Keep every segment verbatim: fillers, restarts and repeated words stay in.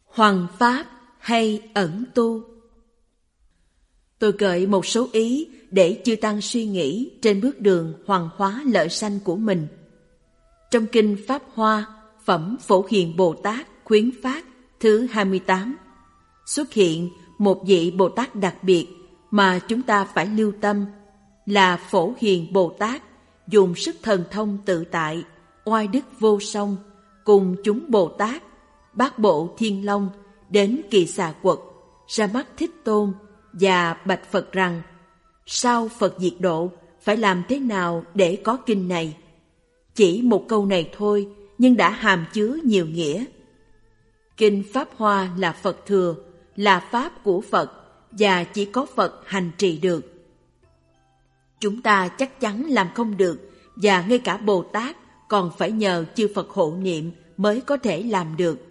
Hoằng pháp hay ẩn tu? Tôi gợi một số ý để chư tăng suy nghĩ trên bước đường hoằng hóa lợi sanh của mình. Trong kinh Pháp Hoa, phẩm Phổ Hiền Bồ Tát khuyến phát thứ hai mươi tám, xuất hiện một vị Bồ Tát đặc biệt mà chúng ta phải lưu tâm là Phổ Hiền Bồ Tát dùng sức thần thông tự tại, oai đức vô song, cùng chúng Bồ Tát, bát bộ Thiên Long đến Kỳ Xà Quật, ra mắt Thích Tôn và bạch Phật rằng sau Phật diệt độ phải làm thế nào để có kinh này. Chỉ một câu này thôi nhưng đã hàm chứa nhiều nghĩa. Kinh Pháp Hoa là Phật thừa, là pháp của Phật và chỉ có Phật hành trì được. Chúng ta chắc chắn làm không được, và ngay cả Bồ Tát còn phải nhờ chư Phật hộ niệm mới có thể làm được.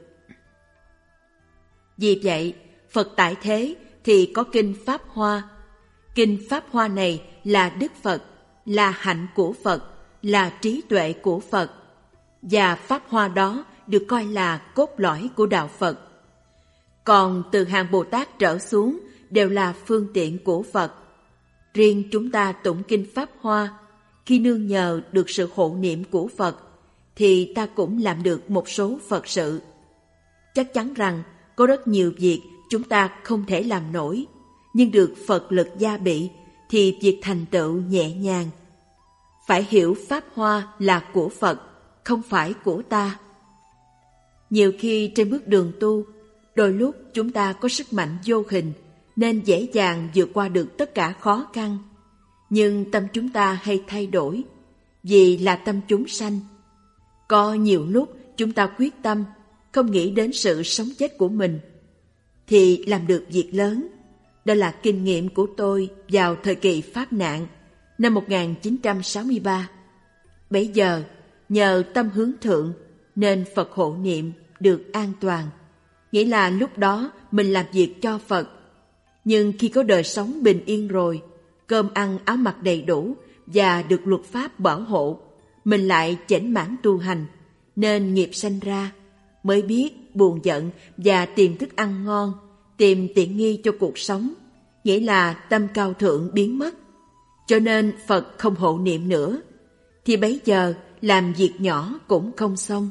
Vì vậy, Phật tại thế thì có kinh Pháp Hoa. Kinh Pháp Hoa này là Đức Phật, là hạnh của Phật, là trí tuệ của Phật, và Pháp Hoa đó được coi là cốt lõi của đạo Phật. Còn từ hàng Bồ Tát trở xuống đều là phương tiện của Phật. Riêng chúng ta tụng kinh Pháp Hoa, khi nương nhờ được sự hộ niệm của Phật, thì ta cũng làm được một số Phật sự. Chắc chắn rằng có rất nhiều việc chúng ta không thể làm nổi, nhưng được Phật lực gia bị thì việc thành tựu nhẹ nhàng. Phải hiểu Pháp Hoa là của Phật, không phải của ta. Nhiều khi trên bước đường tu, đôi lúc chúng ta có sức mạnh vô hình nên dễ dàng vượt qua được tất cả khó khăn. Nhưng tâm chúng ta hay thay đổi, vì là tâm chúng sanh. Có nhiều lúc chúng ta quyết tâm, không nghĩ đến sự sống chết của mình, thì làm được việc lớn. Đó là kinh nghiệm của tôi vào thời kỳ Pháp nạn, năm một nghìn chín trăm sáu mươi ba. Bấy giờ, nhờ tâm hướng thượng, nên Phật hộ niệm được an toàn. Nghĩa là lúc đó mình làm việc cho Phật. Nhưng khi có đời sống bình yên rồi, cơm ăn áo mặc đầy đủ và được luật pháp bảo hộ, mình lại chểnh mãn tu hành, nên nghiệp sanh ra, mới biết buồn giận và tìm thức ăn ngon, tìm tiện nghi cho cuộc sống, nghĩa là tâm cao thượng biến mất. Cho nên Phật không hộ niệm nữa, thì bấy giờ làm việc nhỏ cũng không xong.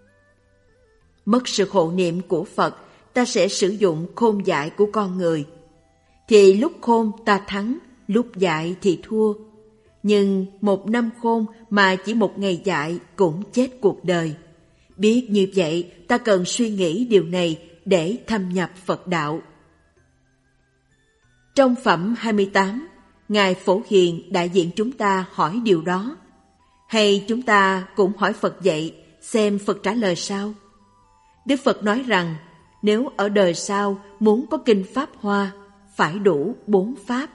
Mất sự hộ niệm của Phật, ta sẽ sử dụng khôn dại của con người. Thì lúc khôn ta thắng, lúc dại thì thua. Nhưng một năm khôn mà chỉ một ngày dại cũng chết cuộc đời. Biết như vậy, ta cần suy nghĩ điều này để thâm nhập Phật đạo. Trong phẩm hai mươi tám, Ngài Phổ Hiền đại diện chúng ta hỏi điều đó. Hay chúng ta cũng hỏi Phật vậy, xem Phật trả lời sao? Đức Phật nói rằng, nếu ở đời sau muốn có kinh Pháp Hoa, phải đủ bốn pháp.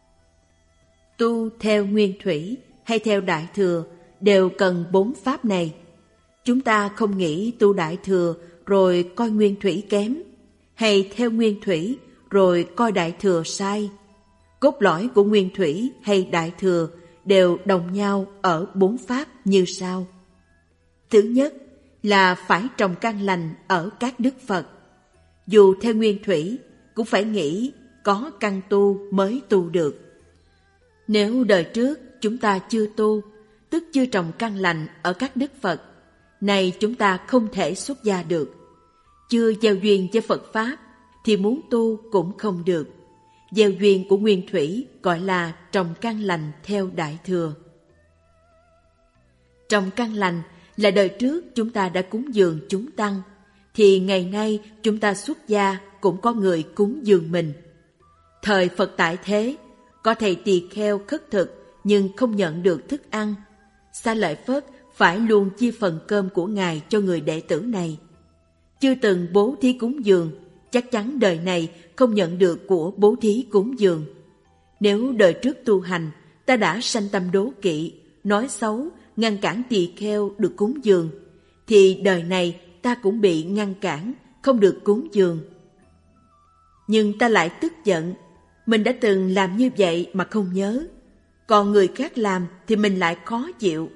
Tu theo nguyên thủy hay theo đại thừa đều cần bốn pháp này. Chúng ta không nghĩ tu đại thừa rồi coi nguyên thủy kém, hay theo nguyên thủy rồi coi đại thừa sai. Cốt lõi của nguyên thủy hay đại thừa đều đồng nhau ở bốn pháp như sau. Thứ nhất là phải trồng căn lành ở các đức Phật. Dù theo nguyên thủy cũng phải nghĩ có căn tu mới tu được. Nếu đời trước chúng ta chưa tu, tức chưa trồng căn lành ở các đức Phật, này chúng ta không thể xuất gia được. Chưa gieo duyên với Phật Pháp thì muốn tu cũng không được. Gieo duyên của nguyên thủy gọi là trồng căn lành theo đại thừa. Trồng căn lành là đời trước chúng ta đã cúng dường chúng tăng, thì ngày nay chúng ta xuất gia cũng có người cúng dường mình. Thời Phật tại thế, có thầy tỳ kheo khất thực nhưng không nhận được thức ăn. Xá Lợi Phất phải luôn chia phần cơm của Ngài cho người đệ tử này. Chưa từng bố thí cúng dường, chắc chắn đời này không nhận được của bố thí cúng dường. Nếu đời trước tu hành, ta đã sanh tâm đố kỵ, nói xấu, ngăn cản tỳ kheo được cúng dường, thì đời này ta cũng bị ngăn cản, không được cúng dường. Nhưng ta lại tức giận, mình đã từng làm như vậy mà không nhớ, còn người khác làm thì mình lại khó chịu.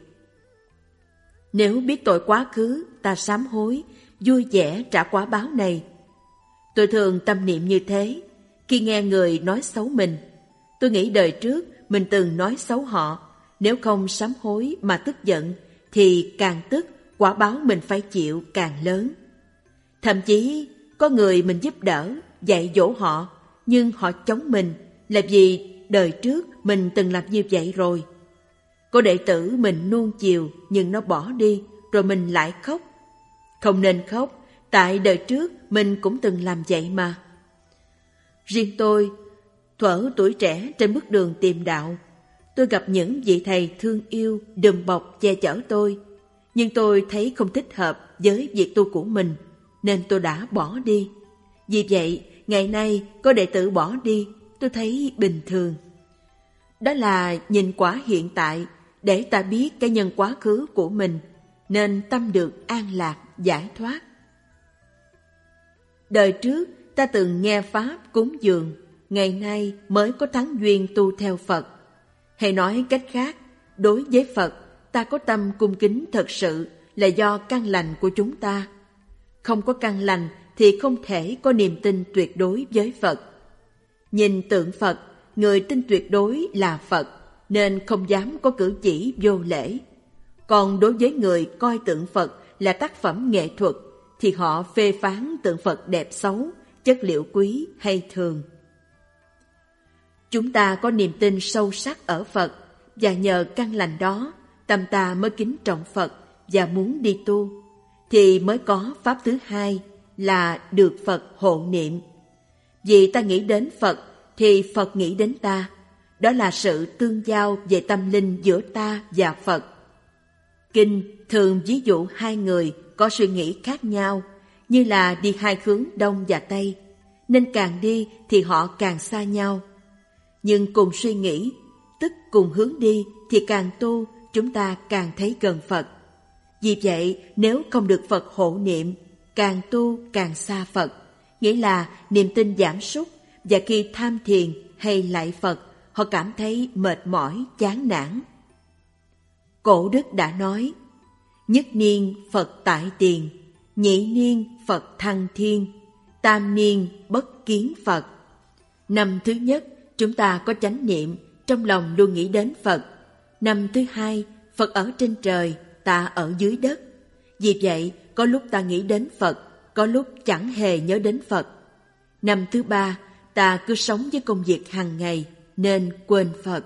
Nếu biết tội quá khứ, ta sám hối, vui vẻ trả quả báo này, Tôi thường tâm niệm như thế. Khi nghe người nói xấu mình, tôi nghĩ đời trước mình từng nói xấu họ. Nếu không sám hối mà tức giận, thì càng tức, quả báo mình phải chịu càng lớn. Thậm chí có người mình giúp đỡ, dạy dỗ họ, nhưng họ chống mình là vì đời trước mình từng làm như vậy rồi. Có đệ tử mình nuông chiều nhưng nó bỏ đi, rồi mình lại khóc. Không nên khóc, tại đời trước mình cũng từng làm vậy mà. Riêng tôi, thuở tuổi trẻ trên bước đường tìm đạo, tôi gặp những vị thầy thương yêu, đùm bọc che chở tôi. Nhưng tôi thấy không thích hợp với việc tu của mình, nên tôi đã bỏ đi. Vì vậy, ngày nay có đệ tử bỏ đi, tôi thấy bình thường. Đó là nhìn quả hiện tại để ta biết cái nhân quá khứ của mình, nên tâm được an lạc, giải thoát. Đời trước ta từng nghe Pháp cúng dường, ngày nay mới có thắng duyên tu theo Phật. Hay nói cách khác, đối với Phật, ta có tâm cung kính thật sự là do căn lành của chúng ta. Không có căn lành thì không thể có niềm tin tuyệt đối với Phật. Nhìn tượng Phật, người tin tuyệt đối là Phật, nên không dám có cử chỉ vô lễ. Còn đối với người coi tượng Phật là tác phẩm nghệ thuật, thì họ phê phán tượng Phật đẹp xấu, chất liệu quý hay thường. Chúng ta có niềm tin sâu sắc ở Phật, và nhờ căn lành đó, tâm ta mới kính trọng Phật và muốn đi tu, thì mới có pháp thứ hai là được Phật hộ niệm. Vì ta nghĩ đến Phật, thì Phật nghĩ đến ta. Đó là sự tương giao về tâm linh giữa ta và Phật. Kinh thường ví dụ hai người có suy nghĩ khác nhau, như là đi hai hướng Đông và Tây, nên càng đi thì họ càng xa nhau. Nhưng cùng suy nghĩ, tức cùng hướng đi, thì càng tu chúng ta càng thấy gần Phật. Vì vậy, nếu không được Phật hộ niệm, càng tu càng xa Phật, nghĩa là niềm tin giảm sút, và khi tham thiền hay lạy Phật, họ cảm thấy mệt mỏi, chán nản. Cổ đức đã nói, nhất niên Phật tại tiền, nhị niên Phật thăng thiên, tam niên bất kiến Phật. Năm thứ nhất, chúng ta có chánh niệm, trong lòng luôn nghĩ đến Phật. Năm thứ hai, Phật ở trên trời, ta ở dưới đất. Vì vậy, có lúc ta nghĩ đến Phật, có lúc chẳng hề nhớ đến Phật. Năm thứ ba, ta cứ sống với công việc hàng ngày, nên quên Phật.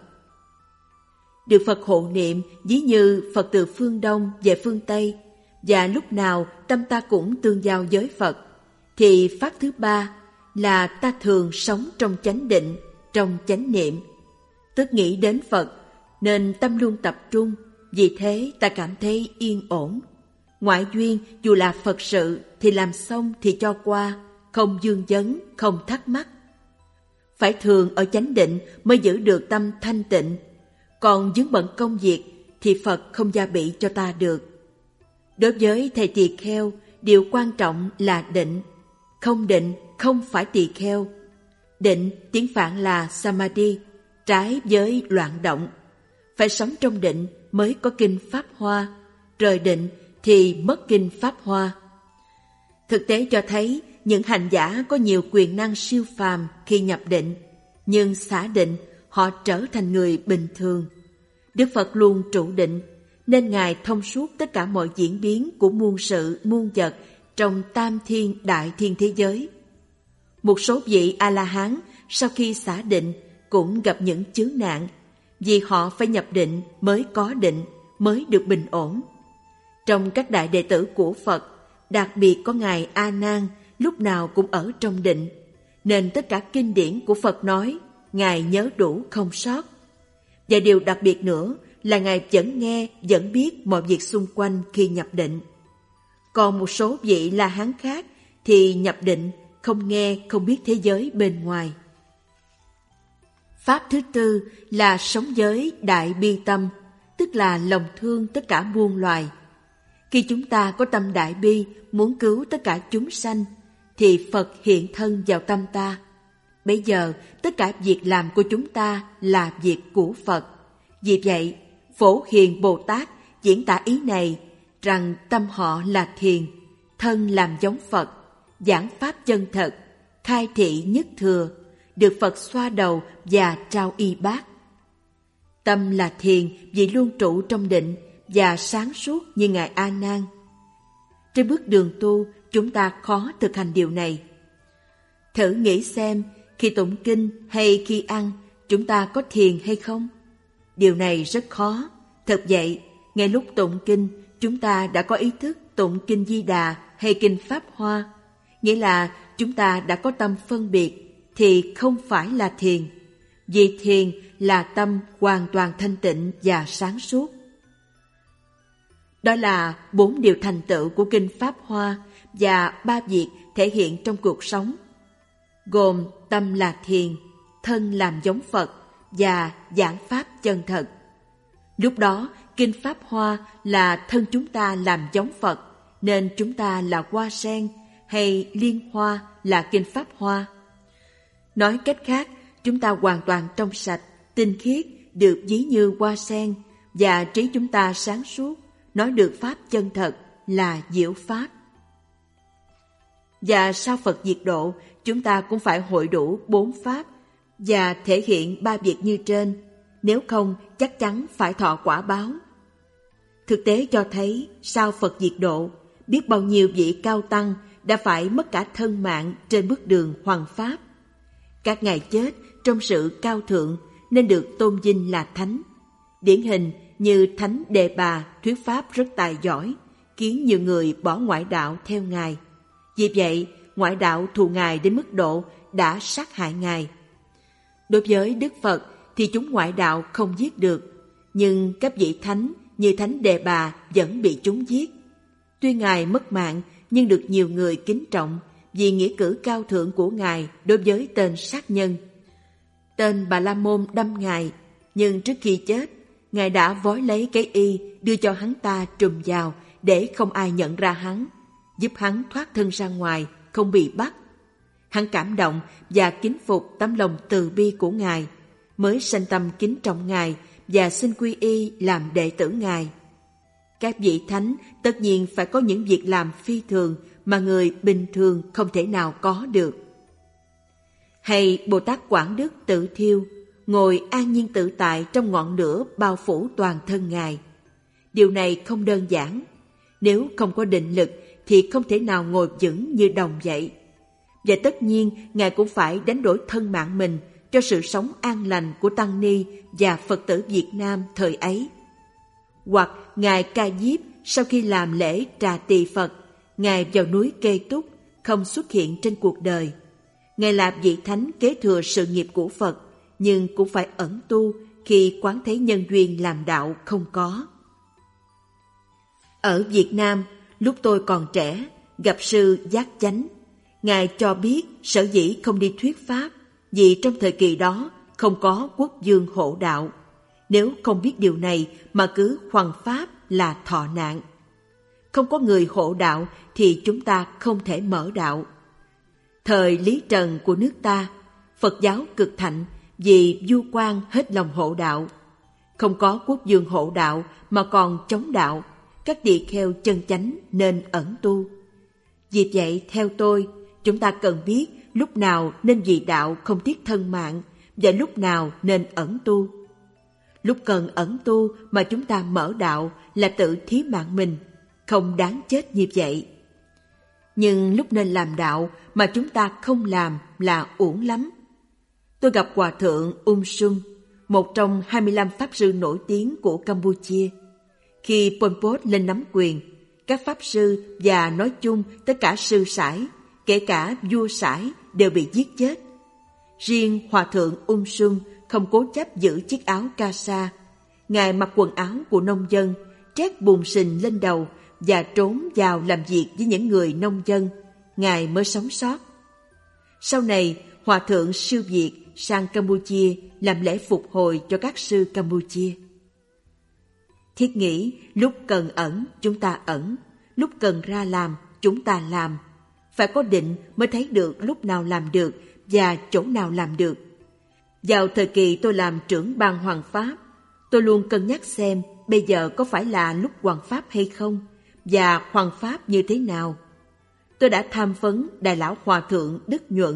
Được Phật hộ niệm ví như Phật từ phương Đông về phương Tây, và lúc nào tâm ta cũng tương giao với Phật, thì pháp thứ ba là ta thường sống trong chánh định, trong chánh niệm, tức nghĩ đến Phật, nên tâm luôn tập trung, vì thế ta cảm thấy yên ổn. Ngoại duyên dù là Phật sự thì làm xong thì cho qua, không vương vấn, không thắc mắc. Phải thường ở chánh định mới giữ được tâm thanh tịnh, còn vướng bận công việc thì Phật không gia bị cho ta được. Đối với thầy tỳ kheo, điều quan trọng là định. Không định không phải tỳ kheo. Định tiếng Phạn là Samadhi, trái với loạn động. Phải sống trong định mới có kinh Pháp Hoa, rời định thì mất kinh Pháp Hoa. Thực tế cho thấy những hành giả có nhiều quyền năng siêu phàm khi nhập định, nhưng xả định họ trở thành người bình thường. Đức Phật luôn trụ định, nên Ngài thông suốt tất cả mọi diễn biến của muôn sự muôn vật trong tam thiên đại thiên thế giới. Một số vị A-la-hán sau khi xả định cũng gặp những chướng nạn, vì họ phải nhập định mới có định, mới được bình ổn. Trong các đại đệ tử của Phật, đặc biệt có Ngài A Nan lúc nào cũng ở trong định, nên tất cả kinh điển của Phật nói Ngài nhớ đủ không sót. Và điều đặc biệt nữa là Ngài vẫn nghe, vẫn biết mọi việc xung quanh khi nhập định. Còn một số vị La Hán khác thì nhập định, không nghe, không biết thế giới bên ngoài. Pháp thứ tư là sống với đại bi tâm, tức là lòng thương tất cả muôn loài. Khi chúng ta có tâm đại bi, muốn cứu tất cả chúng sanh, thì Phật hiện thân vào tâm ta. Bây giờ, tất cả việc làm của chúng ta là việc của Phật. Vì vậy, Phổ Hiền Bồ Tát diễn tả ý này, rằng tâm họ là thiền, thân làm giống Phật, giảng Pháp chân thật, khai thị nhất thừa, được Phật xoa đầu và trao y bát. Tâm là thiền vì luôn trụ trong định và sáng suốt như Ngài A Nan. Trên bước đường tu, chúng ta khó thực hành điều này. Thử nghĩ xem, khi tụng kinh hay khi ăn, chúng ta có thiền hay không? Điều này rất khó. Thật vậy, ngay lúc tụng kinh, chúng ta đã có ý thức tụng kinh Di Đà hay kinh Pháp Hoa, nghĩa là chúng ta đã có tâm phân biệt, thì không phải là thiền. Vì thiền là tâm hoàn toàn thanh tịnh và sáng suốt. Đó là bốn điều thành tựu của kinh Pháp Hoa và ba việc thể hiện trong cuộc sống, gồm tâm là thiền, thân làm giống Phật và giảng Pháp chân thật. Lúc đó, kinh Pháp Hoa là thân chúng ta làm giống Phật, nên chúng ta là hoa sen, hay liên hoa là kinh Pháp Hoa. Nói cách khác, chúng ta hoàn toàn trong sạch, tinh khiết, được ví như hoa sen, và trí chúng ta sáng suốt, nói được Pháp chân thật là diệu Pháp. Và sau Phật diệt độ, chúng ta cũng phải hội đủ bốn Pháp và thể hiện ba việc như trên, nếu không chắc chắn phải thọ quả báo. Thực tế cho thấy, sau Phật diệt độ, biết bao nhiêu vị cao tăng đã phải mất cả thân mạng trên bước đường hoằng Pháp. Các ngài chết trong sự cao thượng nên được tôn vinh là thánh. Điển hình như Thánh Đề Bà thuyết Pháp rất tài giỏi, khiến nhiều người bỏ ngoại đạo theo ngài. Vì vậy, ngoại đạo thù ngài đến mức độ đã sát hại ngài. Đối với Đức Phật thì chúng ngoại đạo không giết được, nhưng các vị thánh như Thánh Đề Bà vẫn bị chúng giết. Tuy ngài mất mạng nhưng được nhiều người kính trọng vì nghĩa cử cao thượng của ngài đối với tên sát nhân. Tên Bà La Môn đâm ngài, nhưng trước khi chết, ngài đã vói lấy cái y đưa cho hắn ta trùm vào để không ai nhận ra hắn, giúp hắn thoát thân ra ngoài, không bị bắt. Hắn cảm động và kính phục tấm lòng từ bi của ngài, mới sanh tâm kính trọng ngài và xin quy y làm đệ tử ngài. Các vị thánh tất nhiên phải có những việc làm phi thường mà người bình thường không thể nào có được. Hay Bồ Tát Quảng Đức tự thiêu, ngồi an nhiên tự tại trong ngọn lửa bao phủ toàn thân ngài. Điều này không đơn giản. Nếu không có định lực thì không thể nào ngồi vững như đồng vậy. Và tất nhiên ngài cũng phải đánh đổi thân mạng mình cho sự sống an lành của tăng ni và Phật tử Việt Nam thời ấy. Hoặc ngài Ca Diếp sau khi làm lễ trà tỳ Phật, ngài vào núi Kê Túc, không xuất hiện trên cuộc đời. Ngài là vị thánh kế thừa sự nghiệp của Phật, nhưng cũng phải ẩn tu khi quán thấy nhân duyên làm đạo không có. Ở Việt Nam, lúc tôi còn trẻ, gặp sư Giác Chánh. Ngài cho biết sở dĩ không đi thuyết Pháp vì trong thời kỳ đó không có quốc vương hộ đạo. Nếu không biết điều này mà cứ hoằng Pháp là thọ nạn. Không có người hộ đạo thì chúng ta không thể mở đạo. Thời Lý Trần của nước ta, Phật giáo cực thạnh vì vua quan hết lòng hộ đạo. Không có quốc vương hộ đạo mà còn chống đạo, các tỳ kheo chân chánh nên ẩn tu. Vì vậy, theo tôi, chúng ta cần biết lúc nào nên vì đạo không tiếc thân mạng và lúc nào nên ẩn tu. Lúc cần ẩn tu mà chúng ta mở đạo là tự thí mạng mình, không đáng chết như vậy. Nhưng lúc nên làm đạo mà chúng ta không làm là uổng lắm. Tôi gặp Hòa thượng Um Sum, một trong hai mươi lăm pháp sư nổi tiếng của Campuchia. Khi Pol Pot lên nắm quyền, các pháp sư và nói chung tất cả sư sãi, kể cả vua sãi đều bị giết chết. Riêng Hòa thượng Um Sum không cố chấp giữ chiếc áo ca sa. Ngài mặc quần áo của nông dân, trét bùn sình lên đầu và trốn vào làm việc với những người nông dân. Ngài mới sống sót. Sau này, Hòa thượng siêu Việt sang Campuchia làm lễ phục hồi cho các sư Campuchia. Thiết nghĩ lúc cần ẩn chúng ta ẩn, lúc cần ra làm chúng ta làm. Phải có định mới thấy được lúc nào làm được và chỗ nào làm được. Vào thời kỳ tôi làm trưởng ban Hoằng Pháp, tôi luôn cân nhắc xem bây giờ có phải là lúc hoằng Pháp hay không và hoằng Pháp như thế nào. Tôi đã tham vấn Đại lão Hòa thượng Đức Nhuận,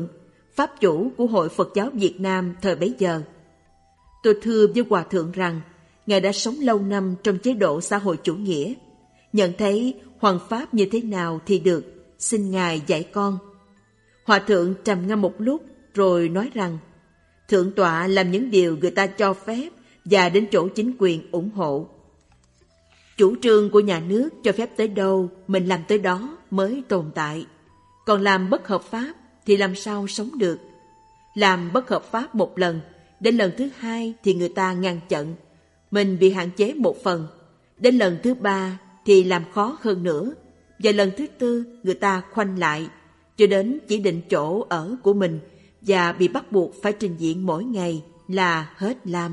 pháp chủ của Hội Phật giáo Việt Nam thời bấy giờ. Tôi thưa với Hòa Thượng rằng, Ngài đã sống lâu năm trong chế độ xã hội chủ nghĩa, nhận thấy hoằng pháp như thế nào thì được, xin Ngài dạy con. Hòa Thượng trầm ngâm một lúc rồi nói rằng, Thượng tọa làm những điều người ta cho phép và đến chỗ chính quyền ủng hộ. Chủ trương của nhà nước cho phép tới đâu, mình làm tới đó mới tồn tại. Còn làm bất hợp pháp thì làm sao sống được? Làm bất hợp pháp một lần, đến lần thứ hai thì người ta ngăn chặn, mình bị hạn chế một phần. Đến lần thứ ba thì làm khó hơn nữa, và lần thứ tư người ta khoanh lại, cho đến chỉ định chỗ ở của mình và bị bắt buộc phải trình diện mỗi ngày là hết làm.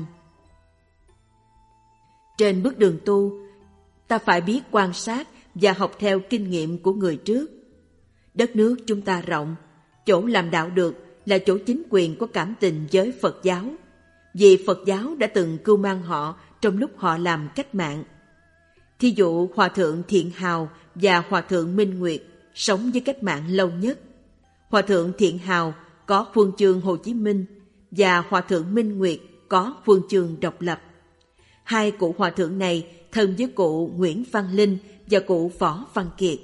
Trên bước đường tu, ta phải biết quan sát và học theo kinh nghiệm của người trước. Đất nước chúng ta rộng, chỗ làm đạo được là chỗ chính quyền có cảm tình với Phật giáo, vì Phật giáo đã từng cưu mang họ trong lúc họ làm cách mạng. Thí dụ Hòa Thượng Thiện Hào và Hòa Thượng Minh Nguyệt sống với cách mạng lâu nhất. Hòa Thượng Thiện Hào có huân chương Hồ Chí Minh và Hòa Thượng Minh Nguyệt có huân chương độc lập. Hai cụ hòa thượng này thân với cụ Nguyễn Văn Linh và cụ Võ Văn Kiệt.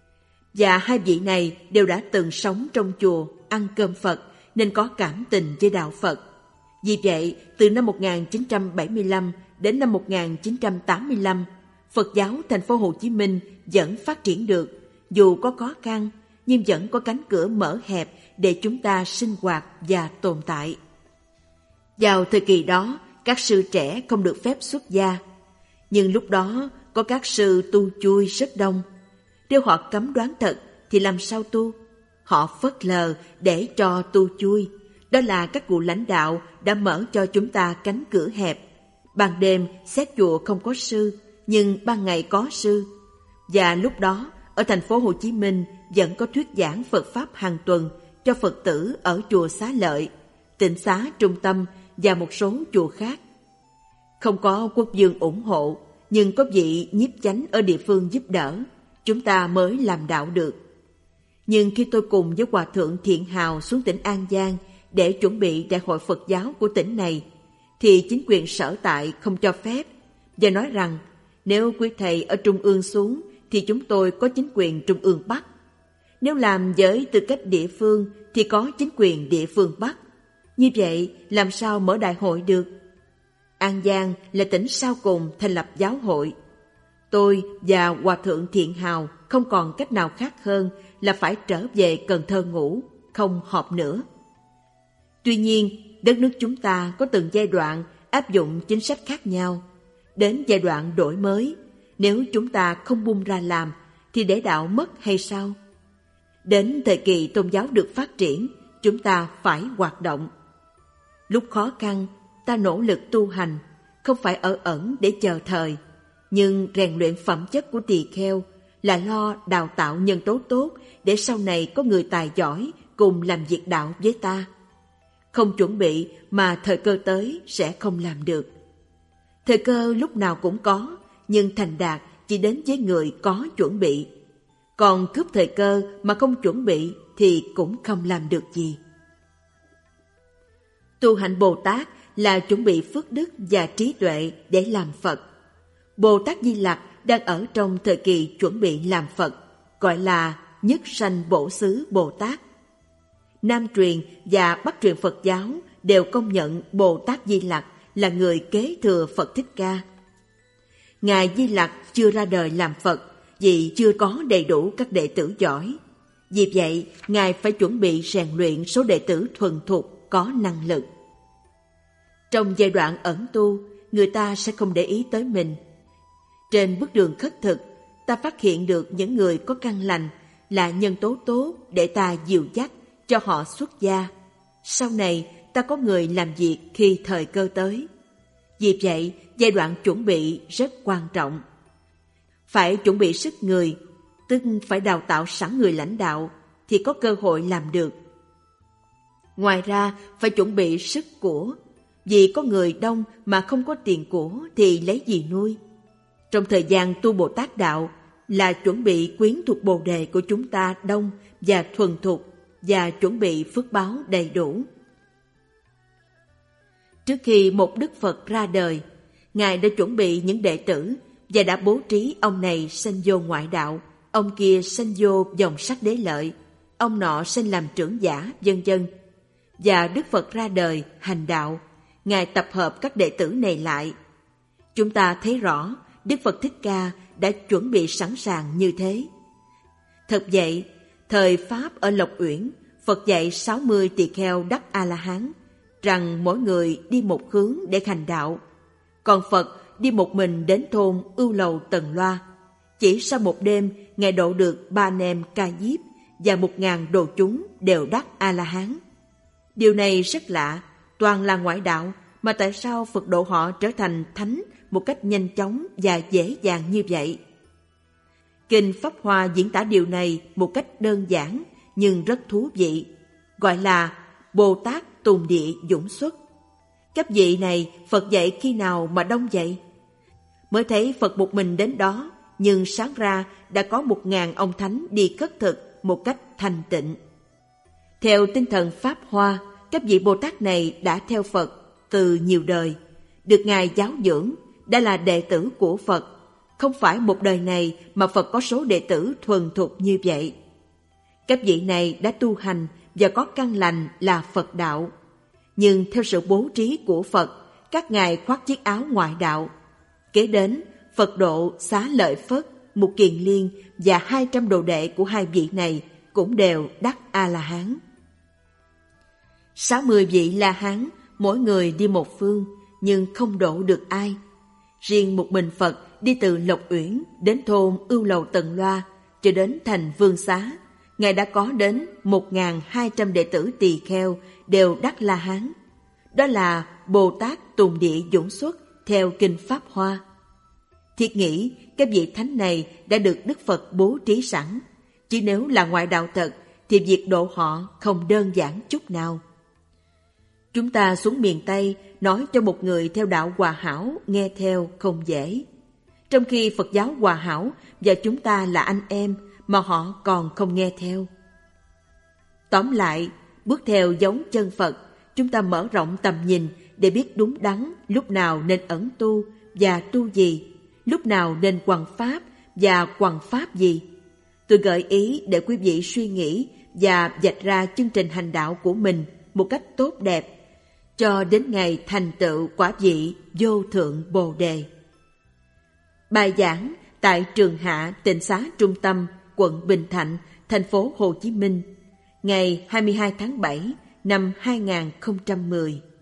Và hai vị này đều đã từng sống trong chùa, ăn cơm Phật nên có cảm tình với đạo Phật. Vì vậy, từ năm một nghìn chín trăm bảy mươi lăm đến năm một nghìn chín trăm tám mươi lăm, Phật giáo thành phố Hồ Chí Minh vẫn phát triển được, dù có khó khăn, nhưng vẫn có cánh cửa mở hẹp để chúng ta sinh hoạt và tồn tại. Vào thời kỳ đó, các sư trẻ không được phép xuất gia, nhưng lúc đó có các sư tu chui rất đông. Nếu họ cấm đoán thật thì làm sao tu? Họ phớt lờ để cho tu chui. Đó là các cụ lãnh đạo đã mở cho chúng ta cánh cửa hẹp. Ban đêm xét chùa không có sư, nhưng ban ngày có sư. Và lúc đó, ở thành phố Hồ Chí Minh vẫn có thuyết giảng Phật Pháp hàng tuần cho Phật tử ở chùa Xá Lợi, Tịnh Xá Trung Tâm và một số chùa khác. Không có quốc vương ủng hộ, nhưng có vị nhiếp chánh ở địa phương giúp đỡ, chúng ta mới làm đạo được. Nhưng khi tôi cùng với Hòa Thượng Thiện Hào xuống tỉnh An Giang để chuẩn bị đại hội Phật giáo của tỉnh này, thì chính quyền sở tại không cho phép và nói rằng nếu quý thầy ở Trung ương xuống thì chúng tôi có chính quyền Trung ương Bắc. Nếu làm với tư cách địa phương thì có chính quyền địa phương Bắc. Như vậy làm sao mở đại hội được? An Giang là tỉnh sau cùng thành lập giáo hội. Tôi và Hòa Thượng Thiện Hào không còn cách nào khác hơn là phải trở về Cần Thơ ngủ, không họp nữa. Tuy nhiên, đất nước chúng ta có từng giai đoạn áp dụng chính sách khác nhau. Đến giai đoạn đổi mới, nếu chúng ta không bung ra làm thì để đạo mất hay sao? Đến thời kỳ tôn giáo được phát triển, chúng ta phải hoạt động. Lúc khó khăn, ta nỗ lực tu hành, không phải ở ẩn để chờ thời, nhưng rèn luyện phẩm chất của tỳ kheo là lo đào tạo nhân tố tốt để sau này có người tài giỏi cùng làm việc đạo với ta. Không chuẩn bị mà thời cơ tới sẽ không làm được. Thời cơ lúc nào cũng có, nhưng thành đạt chỉ đến với người có chuẩn bị. Còn cướp thời cơ mà không chuẩn bị thì cũng không làm được gì. Tu hạnh Bồ Tát là chuẩn bị phước đức và trí tuệ để làm Phật. Bồ Tát Di Lặc đang ở trong thời kỳ chuẩn bị làm Phật, gọi là nhất sanh bổ xứ Bồ Tát. Nam truyền và Bắc truyền Phật giáo đều công nhận Bồ Tát Di Lặc là người kế thừa Phật Thích Ca. Ngài Di Lặc chưa ra đời làm Phật vì chưa có đầy đủ các đệ tử giỏi. Vì vậy, Ngài phải chuẩn bị rèn luyện số đệ tử thuần thục, có năng lực. Trong giai đoạn ẩn tu, người ta sẽ không để ý tới mình. Trên bước đường khất thực, ta phát hiện được những người có căn lành là nhân tố tốt để ta dìu dắt cho họ xuất gia. Sau này, ta có người làm việc khi thời cơ tới. Vì vậy, giai đoạn chuẩn bị rất quan trọng. Phải chuẩn bị sức người, tức phải đào tạo sẵn người lãnh đạo thì có cơ hội làm được. Ngoài ra, phải chuẩn bị sức của, vì có người đông mà không có tiền của thì lấy gì nuôi. Trong thời gian tu Bồ Tát đạo là chuẩn bị quyến thuộc Bồ Đề của chúng ta đông và thuần thục, và chuẩn bị phước báo đầy đủ. Trước khi một Đức Phật ra đời, Ngài đã chuẩn bị những đệ tử và đã bố trí ông này sanh vô ngoại đạo, ông kia sanh vô dòng sắc đế lợi, ông nọ sanh làm trưởng giả, vân vân. Và Đức Phật ra đời hành đạo, Ngài tập hợp các đệ tử này lại. Chúng ta thấy rõ Đức Phật Thích Ca đã chuẩn bị sẵn sàng như thế. Thật vậy, thời Pháp ở Lộc Uyển, Phật dạy sáu mươi tỳ kheo đắc A-la-hán rằng mỗi người đi một hướng để hành đạo. Còn Phật đi một mình đến thôn Ưu Lầu Tần Loa. Chỉ sau một đêm, Ngài độ được ba anh em Ca Diếp và một ngàn đồ chúng đều đắc A-la-hán. Điều này rất lạ, toàn là ngoại đạo, mà tại sao Phật độ họ trở thành thánh một cách nhanh chóng và dễ dàng như vậy? Kinh Pháp Hoa diễn tả điều này một cách đơn giản nhưng rất thú vị, gọi là Bồ Tát Tùng Địa Dũng Xuất. Các vị này Phật dạy khi nào mà đông vậy? Mới thấy Phật một mình đến đó, nhưng sáng ra đã có một ngàn ông thánh đi khất thực một cách thanh tịnh. Theo tinh thần Pháp Hoa, các vị Bồ Tát này đã theo Phật từ nhiều đời, được Ngài giáo dưỡng, đã là đệ tử của Phật. Không phải một đời này mà Phật có số đệ tử thuần thục như vậy. Các vị này đã tu hành và có căn lành là Phật đạo. Nhưng theo sự bố trí của Phật, các ngài khoác chiếc áo ngoại đạo. Kế đến, Phật độ Xá Lợi Phất, Mục Kiền Liên và hai trăm đồ đệ của hai vị này cũng đều đắc A-la-hán. Sáu mươi vị La-hán, mỗi người đi một phương, nhưng không độ được ai. Riêng một mình Phật đi từ Lộc Uyển đến thôn Ưu Lầu Tần Loa cho đến thành Vương Xá. Ngài đã có đến một nghìn hai trăm đệ tử tỳ kheo đều đắc La-hán. Đó là Bồ Tát Tùng Địa Dũng Xuất theo kinh Pháp Hoa. Thiết nghĩ các vị thánh này đã được Đức Phật bố trí sẵn, chứ nếu là ngoại đạo thật thì việc độ họ không đơn giản chút nào. Chúng ta xuống miền Tây nói cho một người theo đạo Hòa Hảo nghe theo không dễ. Trong khi Phật giáo Hòa Hảo và chúng ta là anh em mà họ còn không nghe theo. Tóm lại, bước theo giống chân Phật, chúng ta mở rộng tầm nhìn để biết đúng đắn lúc nào nên ẩn tu và tu gì, lúc nào nên hoằng pháp và hoằng pháp gì. Tôi gợi ý để quý vị suy nghĩ và vạch ra chương trình hành đạo của mình một cách tốt đẹp, cho đến ngày thành tựu quả vị vô thượng Bồ Đề. Bài giảng tại Trường Hạ Tịnh Xá Trung Tâm, quận Bình Thạnh, thành phố Hồ Chí Minh, ngày hai mươi hai tháng bảy năm hai nghìn không trăm mười.